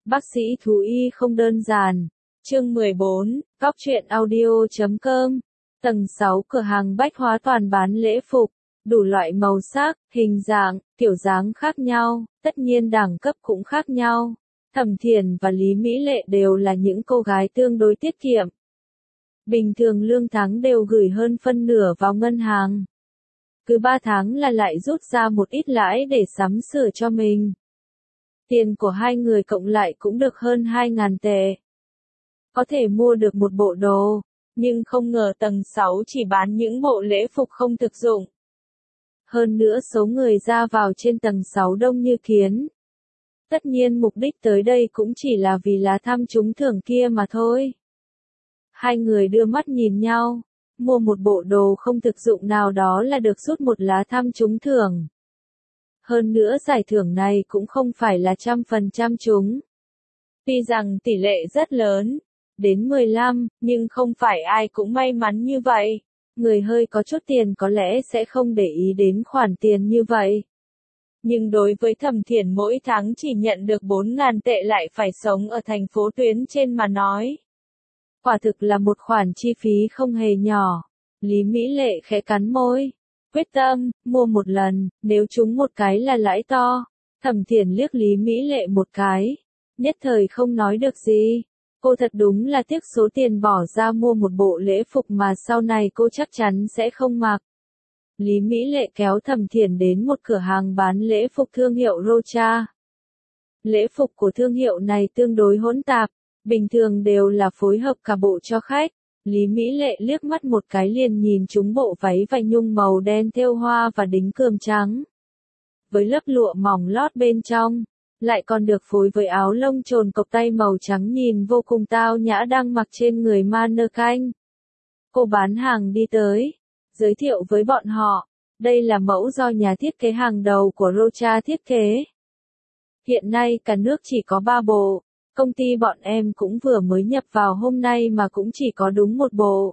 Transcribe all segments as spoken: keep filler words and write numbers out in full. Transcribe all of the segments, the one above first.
Bác sĩ thú y không đơn giản. Chương mười bốn, Góc truyện audio chấm com. Tầng sáu cửa hàng bách hóa toàn bán lễ phục, đủ loại màu sắc, hình dạng, kiểu dáng khác nhau, tất nhiên đẳng cấp cũng khác nhau. Thẩm Thiển và Lý Mỹ Lệ đều là những cô gái tương đối tiết kiệm. Bình thường lương tháng đều gửi hơn phân nửa vào ngân hàng. Cứ ba tháng là lại rút ra một ít lãi để sắm sửa cho mình. Tiền của hai người cộng lại cũng được hơn hai ngàn tệ. Có thể mua được một bộ đồ, nhưng không ngờ tầng sáu chỉ bán những bộ lễ phục không thực dụng. Hơn nữa số người ra vào trên tầng sáu đông như kiến. Tất nhiên mục đích tới đây cũng chỉ là vì lá thăm trúng thưởng kia mà thôi. Hai người đưa mắt nhìn nhau, mua một bộ đồ không thực dụng nào đó là được rút một lá thăm trúng thưởng. Hơn nữa giải thưởng này cũng không phải là trăm phần trăm trúng. Tuy rằng tỷ lệ rất lớn, đến mười lăm, nhưng không phải ai cũng may mắn như vậy. Người hơi có chút tiền có lẽ sẽ không để ý đến khoản tiền như vậy. Nhưng đối với Thẩm Thiển mỗi tháng chỉ nhận được bốn ngàn tệ lại phải sống ở thành phố tuyến trên mà nói. Quả thực là một khoản chi phí không hề nhỏ. Lý Mỹ Lệ khẽ cắn môi. Quyết tâm, mua một lần, nếu trúng một cái là lãi to. Thẩm Thiển liếc Lý Mỹ Lệ một cái. Nhất thời không nói được gì. Cô thật đúng là tiếc số tiền bỏ ra mua một bộ lễ phục mà sau này cô chắc chắn sẽ không mặc. Lý Mỹ Lệ kéo Thẩm Thiển đến một cửa hàng bán lễ phục thương hiệu Rocha. Lễ phục của thương hiệu này tương đối hỗn tạp, bình thường đều là phối hợp cả bộ cho khách. Lý Mỹ Lệ liếc mắt một cái liền nhìn trúng bộ váy vải nhung màu đen thêu hoa và đính cườm trắng. Với lớp lụa mỏng lót bên trong, lại còn được phối với áo lông trồn cộc tay màu trắng nhìn vô cùng tao nhã đang mặc trên người mannequin. Cô bán hàng đi tới, giới thiệu với bọn họ, đây là mẫu do nhà thiết kế hàng đầu của Rocha thiết kế. Hiện nay cả nước chỉ có ba bộ, công ty bọn em cũng vừa mới nhập vào hôm nay mà cũng chỉ có đúng một bộ.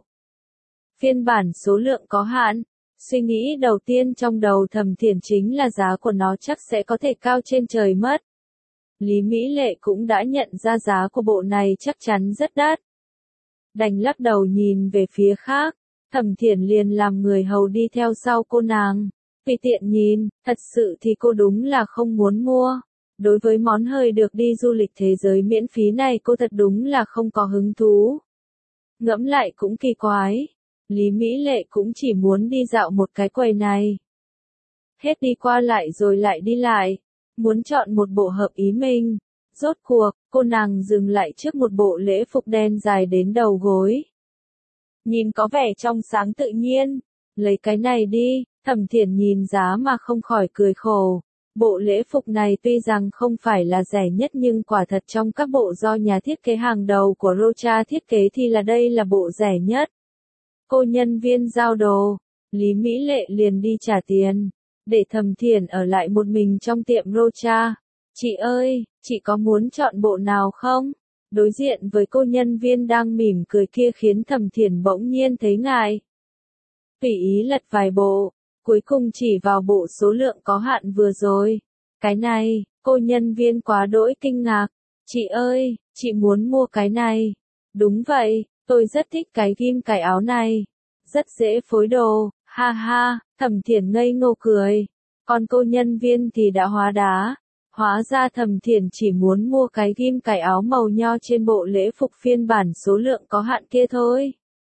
Phiên bản số lượng có hạn, suy nghĩ đầu tiên trong đầu Thẩm Thiển chính là giá của nó chắc sẽ có thể cao trên trời mất. Lý Mỹ Lệ cũng đã nhận ra giá của bộ này chắc chắn rất đắt. Đành lắc đầu nhìn về phía khác, Thẩm Thiển liền làm người hầu đi theo sau cô nàng. Vì tiện nhìn, thật sự thì cô đúng là không muốn mua. Đối với món hơi được đi du lịch thế giới miễn phí này cô thật đúng là không có hứng thú. Ngẫm lại cũng kỳ quái. Lý Mỹ Lệ cũng chỉ muốn đi dạo một cái quầy này. Hết đi qua lại rồi lại đi lại. Muốn chọn một bộ hợp ý mình. Rốt cuộc, cô nàng dừng lại trước một bộ lễ phục đen dài đến đầu gối. Nhìn có vẻ trong sáng tự nhiên. Lấy cái này đi, Thẩm Thiển nhìn giá mà không khỏi cười khổ. Bộ lễ phục này tuy rằng không phải là rẻ nhất nhưng quả thật trong các bộ do nhà thiết kế hàng đầu của Rocha thiết kế thì là đây là bộ rẻ nhất. Cô nhân viên giao đồ, Lý Mỹ Lệ liền đi trả tiền, để Thẩm Thiển ở lại một mình trong tiệm Rocha. Chị ơi, chị có muốn chọn bộ nào không? Đối diện với cô nhân viên đang mỉm cười kia khiến Thẩm Thiển bỗng nhiên thấy ngại. Tùy ý lật vài bộ. Cuối cùng chỉ vào bộ số lượng có hạn vừa rồi. Cái này, cô nhân viên quá đỗi kinh ngạc. Chị ơi, chị muốn mua cái này. Đúng vậy, tôi rất thích cái ghim cài áo này. Rất dễ phối đồ, ha ha, Thẩm Thiển ngây ngô cười. Còn cô nhân viên thì đã hóa đá. Hóa ra Thẩm Thiển chỉ muốn mua cái ghim cài áo màu nho trên bộ lễ phục phiên bản số lượng có hạn kia thôi.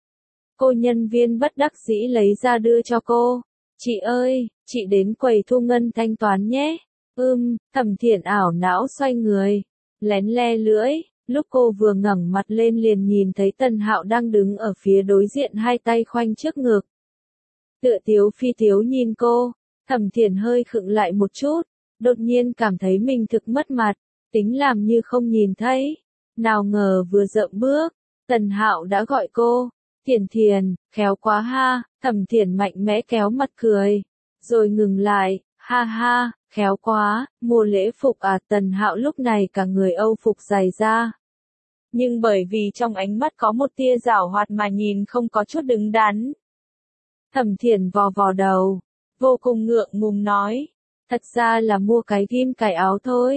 Cô nhân viên bất đắc dĩ lấy ra đưa cho cô. Chị ơi, chị đến quầy thu ngân thanh toán nhé. Ừm, Thẩm Thiển ảo não xoay người, lén le lưỡi, lúc cô vừa ngẩng mặt lên liền nhìn thấy Tần Hạo đang đứng ở phía đối diện hai tay khoanh trước ngực. Tựa tiếu phi tiếu nhìn cô, Thẩm Thiển hơi khựng lại một chút, đột nhiên cảm thấy mình thực mất mặt, tính làm như không nhìn thấy. Nào ngờ vừa dậm bước, Tần Hạo đã gọi cô. Thiển Thiển, khéo quá ha, Thẩm Thiển mạnh mẽ kéo mặt cười, rồi ngừng lại, ha ha, khéo quá, mua lễ phục à? Tần Hạo lúc này cả người Âu phục dày ra. Nhưng bởi vì trong ánh mắt có một tia giảo hoạt mà nhìn không có chút đứng đắn. Thẩm Thiển vò vò đầu, vô cùng ngượng ngùng nói, thật ra là mua cái ghim cài áo thôi.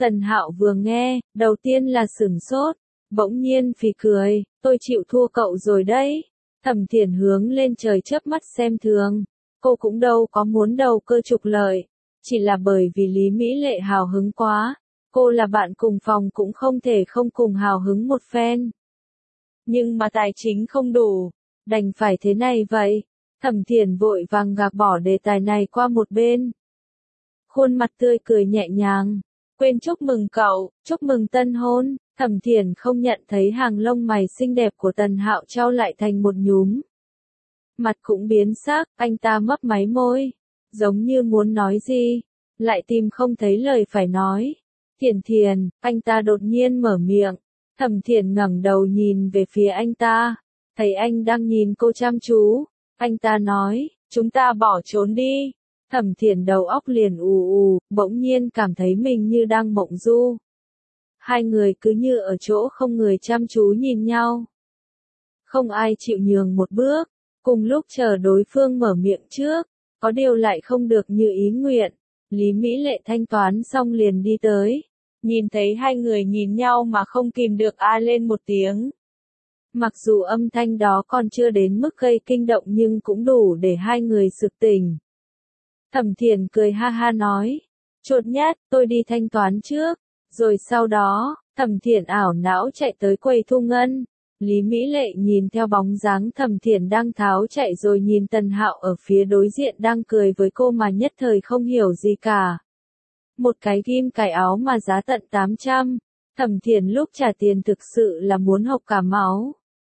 Tần Hạo vừa nghe, đầu tiên là sửng sốt, bỗng nhiên phì cười, tôi chịu thua cậu rồi đấy. Thẩm Thiển hướng lên trời chớp mắt xem thường, cô cũng đâu có muốn đầu cơ trục lợi, chỉ là bởi vì Lý Mỹ Lệ hào hứng quá, cô là bạn cùng phòng cũng không thể không cùng hào hứng một phen. Nhưng mà tài chính không đủ, đành phải thế này vậy. Thẩm Thiển vội vàng gạt bỏ đề tài này qua một bên. Khuôn mặt tươi cười nhẹ nhàng, quên chúc mừng cậu, chúc mừng tân hôn. Thẩm Thiển không nhận thấy hàng lông mày xinh đẹp của Tần Hạo trao lại thành một nhúm. Mặt cũng biến sắc, anh ta mấp máy môi, giống như muốn nói gì, lại tìm không thấy lời phải nói. Thiển Thiển, anh ta đột nhiên mở miệng. Thẩm Thiển ngẩng đầu nhìn về phía anh ta, thấy anh đang nhìn cô chăm chú. Anh ta nói, chúng ta bỏ trốn đi. Thẩm Thiển đầu óc liền ù ù, bỗng nhiên cảm thấy mình như đang mộng du. Hai người cứ như ở chỗ không người chăm chú nhìn nhau. Không ai chịu nhường một bước, cùng lúc chờ đối phương mở miệng trước, có điều lại không được như ý nguyện. Lý Mỹ Lệ thanh toán xong liền đi tới, nhìn thấy hai người nhìn nhau mà không kìm được a lên một tiếng. Mặc dù âm thanh đó còn chưa đến mức gây kinh động nhưng cũng đủ để hai người sực tỉnh. Thẩm Thiển cười ha ha nói, chột nhát, tôi đi thanh toán trước, rồi sau đó, Thẩm Thiển ảo não chạy tới quầy thu ngân. Lý Mỹ Lệ nhìn theo bóng dáng Thẩm Thiển đang tháo chạy rồi nhìn Tần Hạo ở phía đối diện đang cười với cô mà nhất thời không hiểu gì cả. Một cái ghim cài áo mà giá tận tám trăm, Thẩm Thiển lúc trả tiền thực sự là muốn hộc cả máu.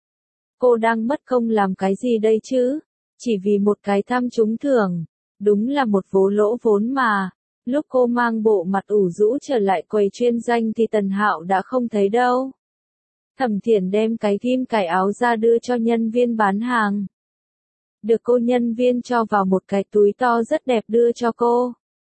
Cô đang mất công làm cái gì đây chứ? Chỉ vì một cái thăm trúng thưởng, đúng là một vố lỗ vốn mà. Lúc cô mang bộ mặt ủ rũ trở lại quầy chuyên doanh thì Tần Hạo đã không thấy đâu. Thẩm Thiển đem cái ghim cài áo ra đưa cho nhân viên bán hàng. Được cô nhân viên cho vào một cái túi to rất đẹp đưa cho cô.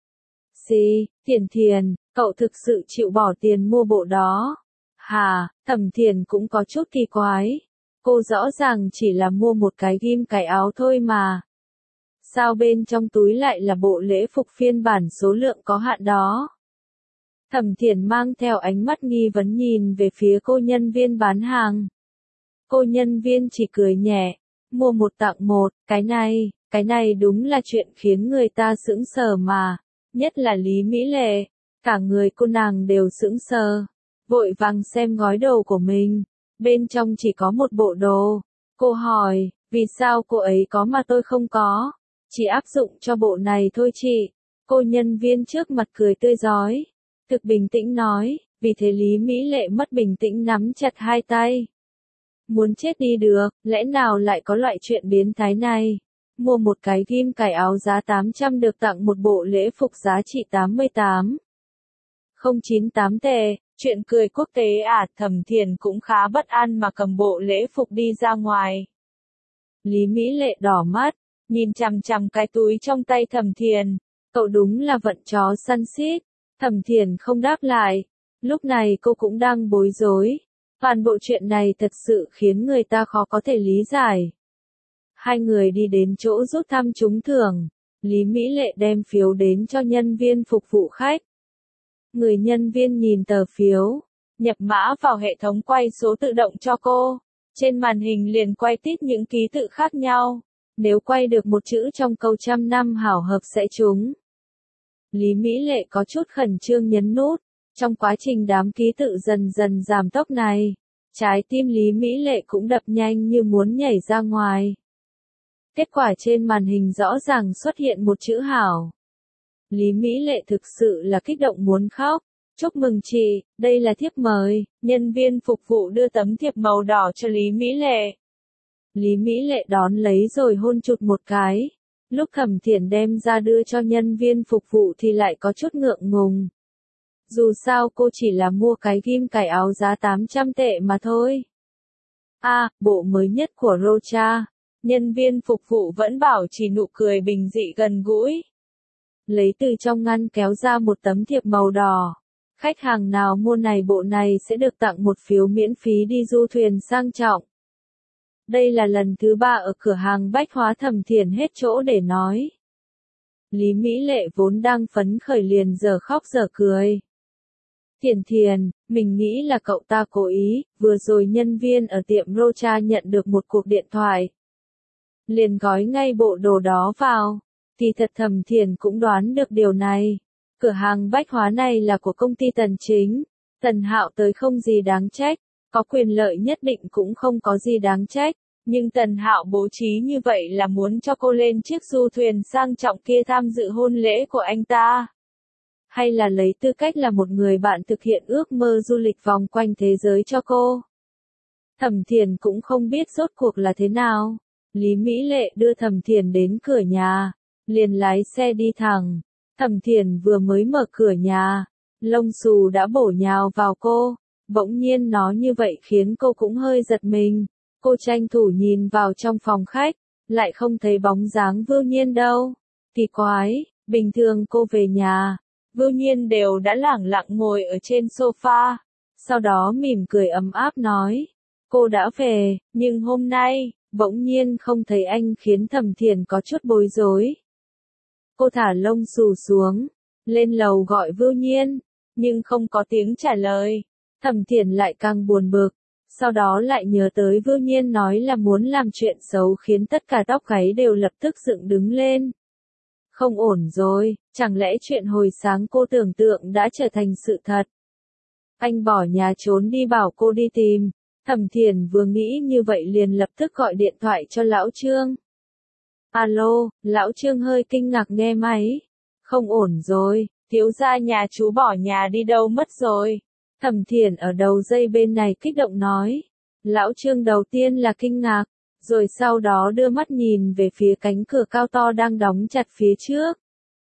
Xì, Thiển Thiển, cậu thực sự chịu bỏ tiền mua bộ đó. Hà, Thẩm Thiển cũng có chút kỳ quái. Cô rõ ràng chỉ là mua một cái ghim cài áo thôi mà. Sao bên trong túi lại là bộ lễ phục phiên bản số lượng có hạn đó? Thẩm Thiển mang theo ánh mắt nghi vấn nhìn về phía cô nhân viên bán hàng. Cô nhân viên chỉ cười nhẹ, mua một tặng một, cái này, cái này đúng là chuyện khiến người ta sững sờ mà, nhất là Lý Mỹ Lệ, cả người cô nàng đều sững sờ, vội vàng xem gói đồ của mình, bên trong chỉ có một bộ đồ. Cô hỏi, vì sao cô ấy có mà tôi không có? Chỉ áp dụng cho bộ này thôi chị. Cô nhân viên trước mặt cười tươi rói, thực bình tĩnh nói, vì thế Lý Mỹ Lệ mất bình tĩnh nắm chặt hai tay. Muốn chết đi được, lẽ nào lại có loại chuyện biến thái này? Mua một cái ghim cài áo giá tám trăm được tặng một bộ lễ phục giá trị tám mươi tám phẩy không chín tám tệ, chuyện cười quốc tế à? Thẩm Thiển cũng khá bất an mà cầm bộ lễ phục đi ra ngoài. Lý Mỹ Lệ đỏ mắt, nhìn chằm chằm cái túi trong tay Thẩm Thiển, cậu đúng là vận chó săn xít. Thẩm Thiển không đáp lại, lúc này cô cũng đang bối rối, toàn bộ chuyện này thật sự khiến người ta khó có thể lý giải. Hai người đi đến chỗ rút thăm trúng thưởng, Lý Mỹ Lệ đem phiếu đến cho nhân viên phục vụ khách. Người nhân viên nhìn tờ phiếu, nhập mã vào hệ thống quay số tự động cho cô, trên màn hình liền quay tít những ký tự khác nhau, nếu quay được một chữ trong câu trăm năm hảo hợp sẽ trúng. Lý Mỹ Lệ có chút khẩn trương nhấn nút, trong quá trình đám ký tự dần dần giảm tốc này, trái tim Lý Mỹ Lệ cũng đập nhanh như muốn nhảy ra ngoài. Kết quả trên màn hình rõ ràng xuất hiện một chữ hảo. Lý Mỹ Lệ thực sự là kích động muốn khóc. Chúc mừng chị, đây là thiếp mời. Nhân viên phục vụ đưa tấm thiệp màu đỏ cho Lý Mỹ Lệ. Lý Mỹ Lệ đón lấy rồi hôn chụt một cái. Lúc Thẩm Thiển đem ra đưa cho nhân viên phục vụ thì lại có chút ngượng ngùng. Dù sao cô chỉ là mua cái ghim cài áo giá tám trăm tệ mà thôi. À, bộ mới nhất của Rocha. Nhân viên phục vụ vẫn bảo chỉ nụ cười bình dị gần gũi. Lấy từ trong ngăn kéo ra một tấm thiệp màu đỏ. Khách hàng nào mua này bộ này sẽ được tặng một phiếu miễn phí đi du thuyền sang trọng. Đây là lần thứ ba ở cửa hàng bách hóa Thẩm Thiển hết chỗ để nói. Lý Mỹ Lệ vốn đang phấn khởi liền giờ khóc giờ cười. Thiền Thiền, mình nghĩ là cậu ta cố ý, vừa rồi nhân viên ở tiệm Rocha nhận được một cuộc điện thoại. Liền gói ngay bộ đồ đó vào. Thì thật Thẩm Thiền cũng đoán được điều này. Cửa hàng bách hóa này là của công ty Tần Chính. Tần Hạo tới không gì đáng trách, có quyền lợi nhất định cũng không có gì đáng trách. Nhưng Tần Hạo bố trí như vậy là muốn cho cô lên chiếc du thuyền sang trọng kia tham dự hôn lễ của anh ta. Hay là lấy tư cách là một người bạn thực hiện ước mơ du lịch vòng quanh thế giới cho cô. Thẩm Thiền cũng không biết rốt cuộc là thế nào. Lý Mỹ Lệ đưa Thẩm Thiền đến cửa nhà, liền lái xe đi thẳng. Thẩm Thiền vừa mới mở cửa nhà, lông xù đã bổ nhào vào cô. Bỗng nhiên nó như vậy khiến cô cũng hơi giật mình. Cô tranh thủ nhìn vào trong phòng khách, lại không thấy bóng dáng Vưu Nhiên đâu. Kỳ quái, bình thường cô về nhà, Vưu Nhiên đều đã lẳng lặng ngồi ở trên sofa, sau đó mỉm cười ấm áp nói, cô đã về, nhưng hôm nay, bỗng nhiên không thấy anh khiến Thẩm Thiền có chút bối rối. Cô thả lông xù xuống, lên lầu gọi Vưu Nhiên, nhưng không có tiếng trả lời. Thẩm Thiền lại càng buồn bực, sau đó lại nhớ tới Vưu Nhiên nói là muốn làm chuyện xấu khiến tất cả tóc gáy đều lập tức dựng đứng lên. Không ổn rồi, chẳng lẽ chuyện hồi sáng cô tưởng tượng đã trở thành sự thật? Anh bỏ nhà trốn đi bảo cô đi tìm. Thẩm Thiền vừa nghĩ như vậy liền lập tức gọi điện thoại cho Lão Trương. Alo, Lão Trương hơi kinh ngạc nghe máy. Không ổn rồi, thiếu gia nhà chú bỏ nhà đi đâu mất rồi. Thẩm Thiền ở đầu dây bên này kích động nói. Lão Trương đầu tiên là kinh ngạc, rồi sau đó đưa mắt nhìn về phía cánh cửa cao to đang đóng chặt phía trước.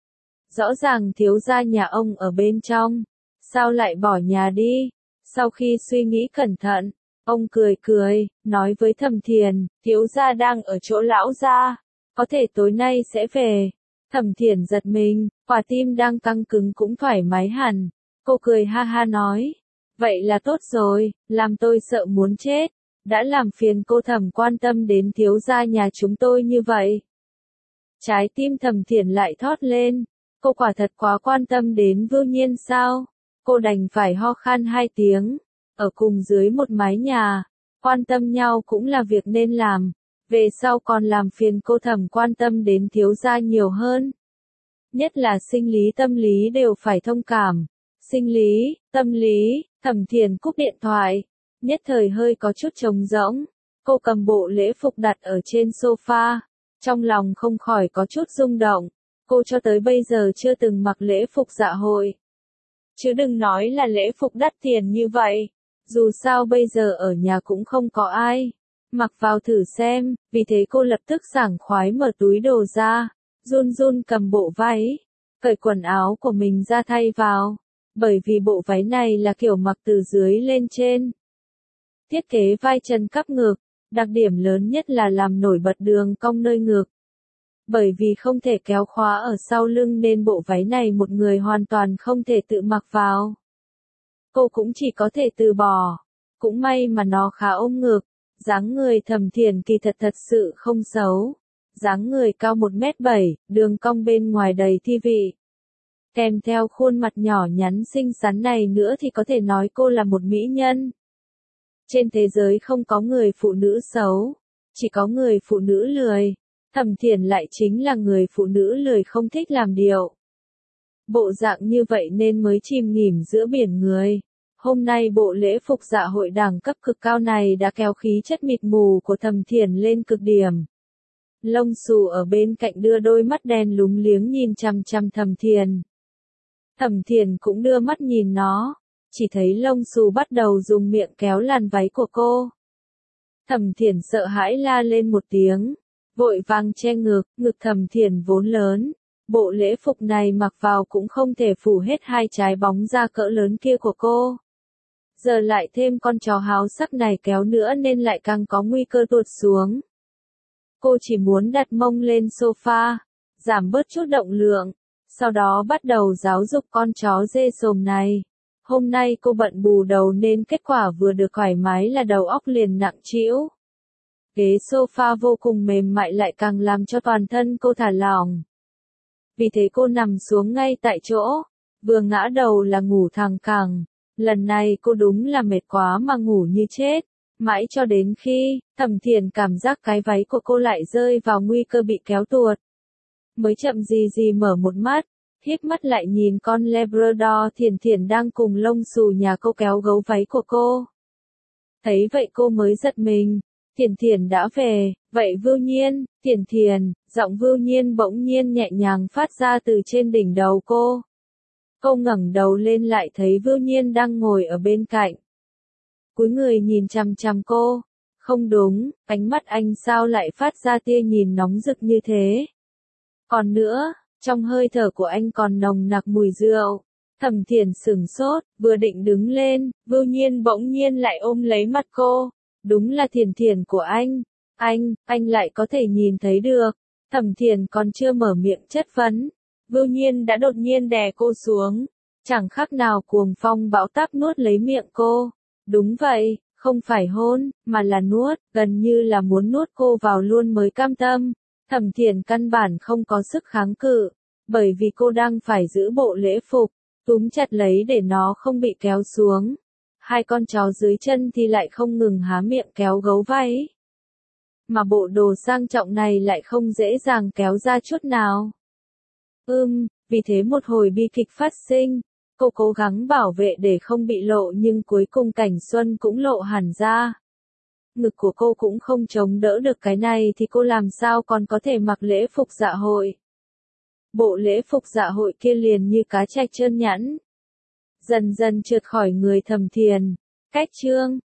Rõ ràng thiếu gia nhà ông ở bên trong, sao lại bỏ nhà đi? Sau khi suy nghĩ cẩn thận, ông cười cười, nói với Thẩm Thiền, thiếu gia đang ở chỗ lão gia, có thể tối nay sẽ về. Thẩm Thiền giật mình, quả tim đang căng cứng cũng thoải mái hẳn. Cô cười ha ha nói, vậy là tốt rồi, làm tôi sợ muốn chết. Đã làm phiền cô Thẩm quan tâm đến thiếu gia nhà chúng tôi như vậy. Trái tim Thẩm Thiền lại thót lên, cô quả thật quá quan tâm đến Vưu Nhiên sao? Cô đành phải ho khan hai tiếng, ở cùng dưới một mái nhà, quan tâm nhau cũng là việc nên làm, về sau còn làm phiền cô Thẩm quan tâm đến thiếu gia nhiều hơn. Nhất là sinh lý tâm lý đều phải thông cảm, sinh lý, tâm lý, Thẩm Thiền cúp điện thoại. Nhất thời hơi có chút trống rỗng, cô cầm bộ lễ phục đặt ở trên sofa, trong lòng không khỏi có chút rung động, cô cho tới bây giờ chưa từng mặc lễ phục dạ hội. Chứ đừng nói là lễ phục đắt tiền như vậy, dù sao bây giờ ở nhà cũng không có ai, mặc vào thử xem, vì thế cô lập tức sảng khoái mở túi đồ ra, run run cầm bộ váy, cởi quần áo của mình ra thay vào, bởi vì bộ váy này là kiểu mặc từ dưới lên trên. Thiết kế vai chân cắp ngực, đặc điểm lớn nhất là làm nổi bật đường cong nơi ngực. Bởi vì không thể kéo khóa ở sau lưng nên bộ váy này một người hoàn toàn không thể tự mặc vào. Cô cũng chỉ có thể từ bỏ. Cũng may mà nó khá ôm ngực, dáng người Thẩm Thiền kỳ thật thật sự không xấu. Dáng người cao một mét bảy, đường cong bên ngoài đầy thi vị. Kèm theo khuôn mặt nhỏ nhắn xinh xắn này nữa thì có thể nói cô là một mỹ nhân. Trên thế giới không có người phụ nữ xấu, chỉ có người phụ nữ lười. Thẩm Thiền lại chính là người phụ nữ lười không thích làm điệu. Bộ dạng như vậy nên mới chìm nghỉm giữa biển người. Hôm nay bộ lễ phục dạ hội đẳng cấp cực cao này đã kéo khí chất mịt mù của Thẩm Thiền lên cực điểm. Lông xù ở bên cạnh đưa đôi mắt đen lúng liếng nhìn chằm chằm Thẩm Thiền. Thẩm Thiền cũng đưa mắt nhìn nó, chỉ thấy lông xù bắt đầu dùng miệng kéo làn váy của cô. Thẩm Thiền sợ hãi la lên một tiếng, vội vàng che ngực, ngực Thẩm Thiền vốn lớn, bộ lễ phục này mặc vào cũng không thể phủ hết hai trái bóng da cỡ lớn kia của cô. Giờ lại thêm con chó háo sắc này kéo nữa nên lại càng có nguy cơ tuột xuống. Cô chỉ muốn đặt mông lên sofa, giảm bớt chút động lượng, sau đó bắt đầu giáo dục con chó dê sồm này. Hôm nay cô bận bù đầu nên kết quả vừa được thoải mái là đầu óc liền nặng trĩu. Ghế sofa vô cùng mềm mại lại càng làm cho toàn thân cô thả lỏng. Vì thế cô nằm xuống ngay tại chỗ, vừa ngã đầu là ngủ thẳng cẳng, Lần này cô đúng là mệt quá mà ngủ như chết. Mãi cho đến khi, Thẩm Thiền cảm giác cái váy của cô lại rơi vào nguy cơ bị kéo tuột. Mới chậm gì gì mở một mắt, híp mắt lại nhìn con Labrador Thiền Thiền đang cùng lông xù nhà cô kéo gấu váy của cô. Thấy vậy cô mới giật mình, Thiền Thiền đã về, vậy Vưu Nhiên, Thiền Thiền, giọng Vưu Nhiên bỗng nhiên nhẹ nhàng phát ra từ trên đỉnh đầu cô. Cô ngẩng đầu lên lại thấy Vưu Nhiên đang ngồi ở bên cạnh. Cúi người nhìn chằm chằm cô, không đúng, ánh mắt anh sao lại phát ra tia nhìn nóng rực như thế. Còn nữa, trong hơi thở của anh còn nồng nặc mùi rượu. Thẩm Thiền sửng sốt, vừa định đứng lên, Vưu Nhiên bỗng nhiên lại ôm lấy mặt cô. Đúng là Thiền Thiền của anh. Anh, anh lại có thể nhìn thấy được. Thẩm Thiền còn chưa mở miệng chất vấn. Vưu Nhiên đã đột nhiên đè cô xuống. Chẳng khác nào cuồng phong bão táp nuốt lấy miệng cô. Đúng vậy, không phải hôn, mà là nuốt, gần như là muốn nuốt cô vào luôn mới cam tâm. Thẩm Thiền căn bản không có sức kháng cự, bởi vì cô đang phải giữ bộ lễ phục, túm chặt lấy để nó không bị kéo xuống. Hai con chó dưới chân thì lại không ngừng há miệng kéo gấu váy. Mà bộ đồ sang trọng này lại không dễ dàng kéo ra chút nào. Ưm, vì thế một hồi bi kịch phát sinh. Cô cố gắng bảo vệ để không bị lộ nhưng cuối cùng Cảnh Xuân cũng lộ hẳn ra. Ngực của cô cũng không chống đỡ được cái này thì cô làm sao còn có thể mặc lễ phục dạ hội. Bộ lễ phục dạ hội kia liền như cá trạch trơn nhẵn. Dần dần trượt khỏi người Thẩm Thiền. Cách chương